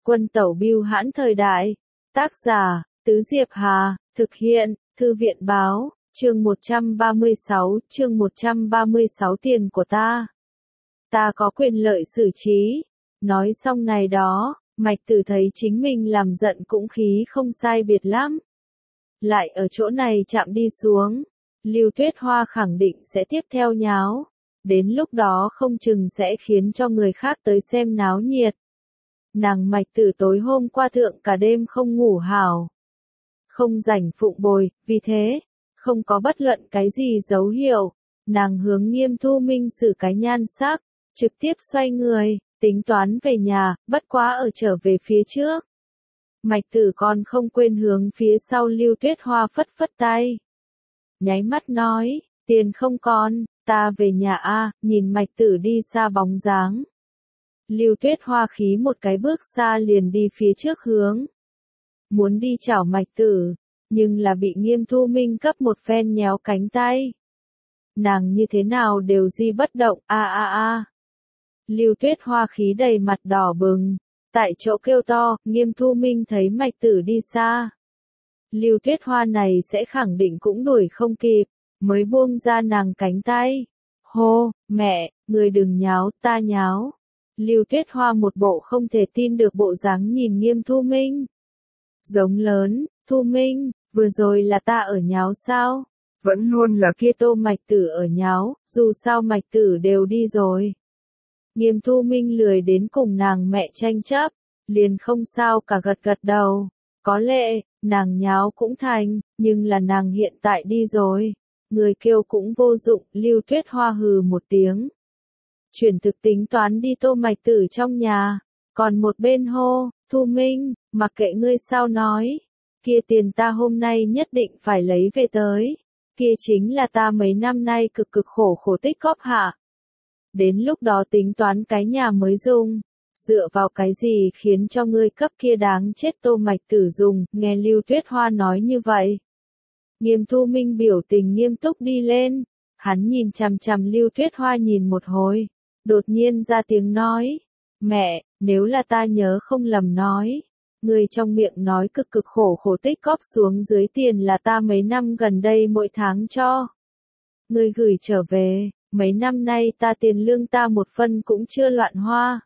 Quân tẩu bưu hãn thời đại. Tác giả, Tứ Diệp Hà, thực hiện, Thư viện báo, chương 136 tiền của ta. Ta có quyền lợi xử trí. Nói xong này đó, Mạch Tử thấy chính mình làm giận cũng khí không sai biệt lắm. Lại ở chỗ này chạm đi xuống, Lưu Tuyết Hoa khẳng định sẽ tiếp theo nháo. Đến lúc đó không chừng sẽ khiến cho người khác tới xem náo nhiệt. Nàng Mạch Tử tối hôm qua thượng cả đêm không ngủ hảo. Không rảnh phụng bồi, vì thế, không có bất luận cái gì dấu hiệu. Nàng hướng Nghiêm Thu Minh xử cái nhan sắc, trực tiếp xoay người, tính toán về nhà, bất quá ở trở về phía trước. Mạch Tử còn không quên hướng phía sau Lưu Tuyết Hoa phất phất tay. Nháy mắt nói, tiền không còn, ta về nhà a. Nhìn Mạch Tử đi xa bóng dáng. Lưu Tuyết Hoa khí một cái bước xa liền đi phía trước hướng. Muốn đi chảo Mạch Tử, nhưng là bị Nghiêm Thu Minh cấp một phen nhéo cánh tay. Nàng như thế nào đều di bất động, a. Lưu Tuyết Hoa khí đầy mặt đỏ bừng, tại chỗ kêu to. Nghiêm Thu Minh thấy Mạch Tử đi xa. Lưu Tuyết Hoa này sẽ khẳng định cũng đuổi không kịp, mới buông ra nàng cánh tay. Hô, mẹ, người đừng nháo, ta nháo. Lưu Tuyết Hoa một bộ không thể tin được bộ dáng nhìn Nghiêm Thu Minh. Giống lớn, Thu Minh, vừa rồi là ta ở nháo sao? Vẫn luôn là kia Tô Mạch Tử ở nháo, dù sao Mạch Tử đều đi rồi. Nghiêm Thu Minh lười đến cùng nàng mẹ tranh chấp, liền không sao cả gật gật đầu. Có lẽ, nàng nháo cũng thành, nhưng là nàng hiện tại đi rồi. Người kêu cũng vô dụng, Lưu Tuyết Hoa hừ một tiếng. Chuyển thực tính toán đi Tô Mạch Tử trong nhà, còn một bên hô, Thu Minh, mặc kệ ngươi sao nói, kia tiền ta hôm nay nhất định phải lấy về tới, kia chính là ta mấy năm nay cực khổ tích góp hạ. Đến lúc đó tính toán cái nhà mới dùng, dựa vào cái gì khiến cho ngươi cấp kia đáng chết Tô Mạch Tử dùng, nghe Lưu Tuyết Hoa nói như vậy. Nghiêm Thu Minh biểu tình nghiêm túc đi lên, hắn nhìn chằm chằm Lưu Tuyết Hoa nhìn một hồi. Đột nhiên ra tiếng nói, mẹ, nếu là ta nhớ không lầm nói, người trong miệng nói cực khổ tích góp xuống dưới tiền là ta mấy năm gần đây mỗi tháng cho. Người gửi trở về, mấy năm nay ta tiền lương ta một phân cũng chưa loạn hoa.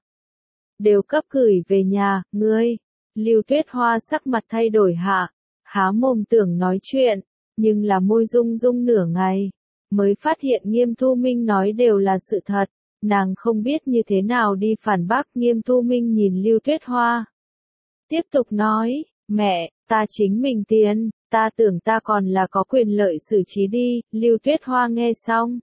Đều cấp gửi về nhà, ngươi. Lưu Tuyết Hoa sắc mặt thay đổi hạ, há mồm tưởng nói chuyện, nhưng là môi rung nửa ngày, mới phát hiện Nghiêm Thu Minh nói đều là sự thật. Nàng không biết như thế nào đi phản bác. Nghiêm Thu Minh nhìn Lưu Tuyết Hoa. Tiếp tục nói, mẹ, ta chính mình tiền, ta tưởng ta còn là có quyền lợi xử trí đi. Lưu Tuyết Hoa nghe xong,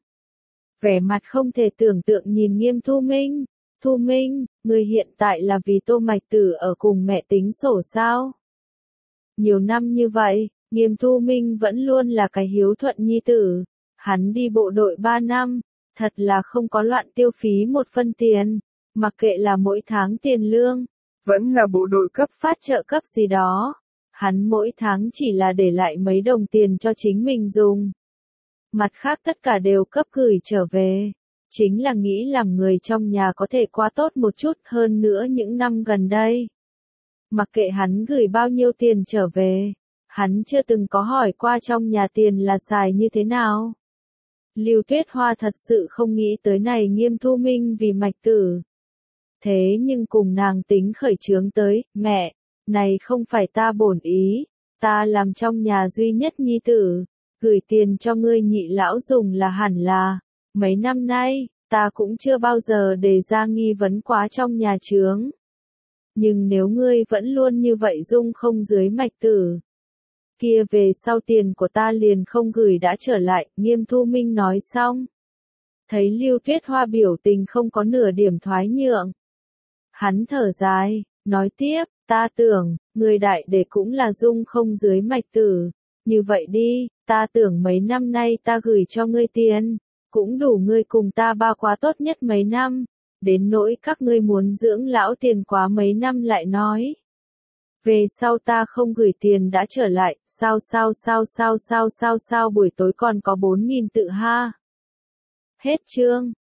vẻ mặt không thể tưởng tượng nhìn Nghiêm Thu Minh. Thu Minh, người hiện tại là vì Tô Mạch Tử ở cùng mẹ tính sổ sao? Nhiều năm như vậy, Nghiêm Thu Minh vẫn luôn là cái hiếu thuận nhi tử. Hắn đi bộ đội 3 năm. Thật là không có loạn tiêu phí một phân tiền, mặc kệ là mỗi tháng tiền lương, vẫn là bộ đội cấp phát trợ cấp gì đó. Hắn mỗi tháng chỉ là để lại mấy đồng tiền cho chính mình dùng. Mặt khác tất cả đều cấp gửi trở về. Chính là nghĩ làm người trong nhà có thể qua tốt một chút hơn nữa những năm gần đây. Mặc kệ hắn gửi bao nhiêu tiền trở về, hắn chưa từng có hỏi qua trong nhà tiền là xài như thế nào. Lưu Tuyết Hoa thật sự không nghĩ tới này Nghiêm Thu Minh vì Mạch Tử. Thế nhưng cùng nàng tính khởi chướng tới, mẹ, này không phải ta bổn ý, ta làm trong nhà duy nhất nhi tử, gửi tiền cho ngươi nhị lão dùng là hẳn là, mấy năm nay, ta cũng chưa bao giờ đề ra nghi vấn quá trong nhà chướng. Nhưng nếu ngươi vẫn luôn như vậy dung không dưới Mạch Tử, kia về sau tiền của ta liền không gửi đã trở lại. Nghiêm Thu Minh nói xong. Thấy Lưu Tuyết Hoa biểu tình không có nửa điểm thoái nhượng. Hắn thở dài, nói tiếp, ta tưởng, người đại đệ cũng là dung không dưới Mạch Tử. Như vậy đi, ta tưởng mấy năm nay ta gửi cho ngươi tiền, cũng đủ ngươi cùng ta ba quá tốt nhất mấy năm. Đến nỗi các ngươi muốn dưỡng lão tiền quá mấy năm lại nói. Về sau ta không gửi tiền đã trở lại, sao buổi tối còn có 4.000 tự ha. Hết chương.